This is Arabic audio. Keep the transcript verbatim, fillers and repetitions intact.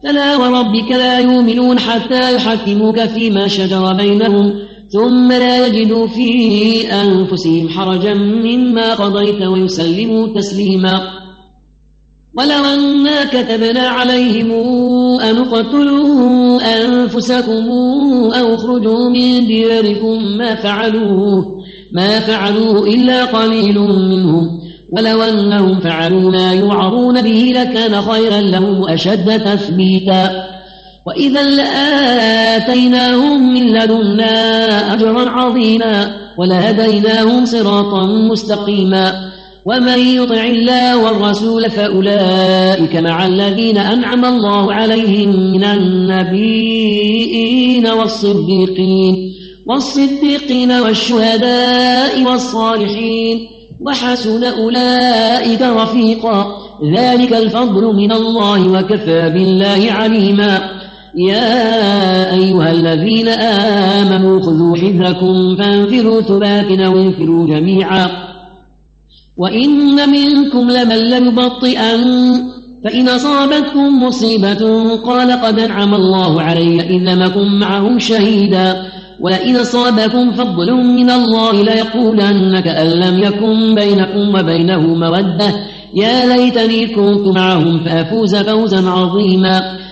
فلا وربك لا يؤمنون حتى يحكموك فيما شجر بينهم ثم لا يجدوا في أنفسهم حرجا مما قضيت ويسلموا تسليما. ولو أنا كتبنا عليهم أن اقتلوا أنفسكم أو اخرجوا من دياركم ما فعلوه ما فعلوه إلا قليل منهم ولو أنهم فعلوا ما يوعظون به لكان خيرا لهم وأشد تثبيتا وإذا لآتيناهم من لدنا أجرا عظيما ولهديناهم صراطا مستقيما. ومن يطع الله والرسول فأولئك مع الذين أنعم الله عليهم من النبيين والصديقين والصديقين والشهداء والصالحين وحسن أولئك رفيقا ذلك الفضل من الله وكفى بالله عليما. يا أيها الذين آمنوا خذوا حذركم فانفروا ثبات أو انفروا جميعا وإن منكم لمن ليبطئن فإن أصابتكم مصيبة قال قد أنعم الله علي إذ لم أكن معهم شهيدا ولئن أصابكم فضل من الله ليقولن كأن لم يكن بينكم وبينه مودة يا ليتني كنت معهم فأفوز فوزا عظيما.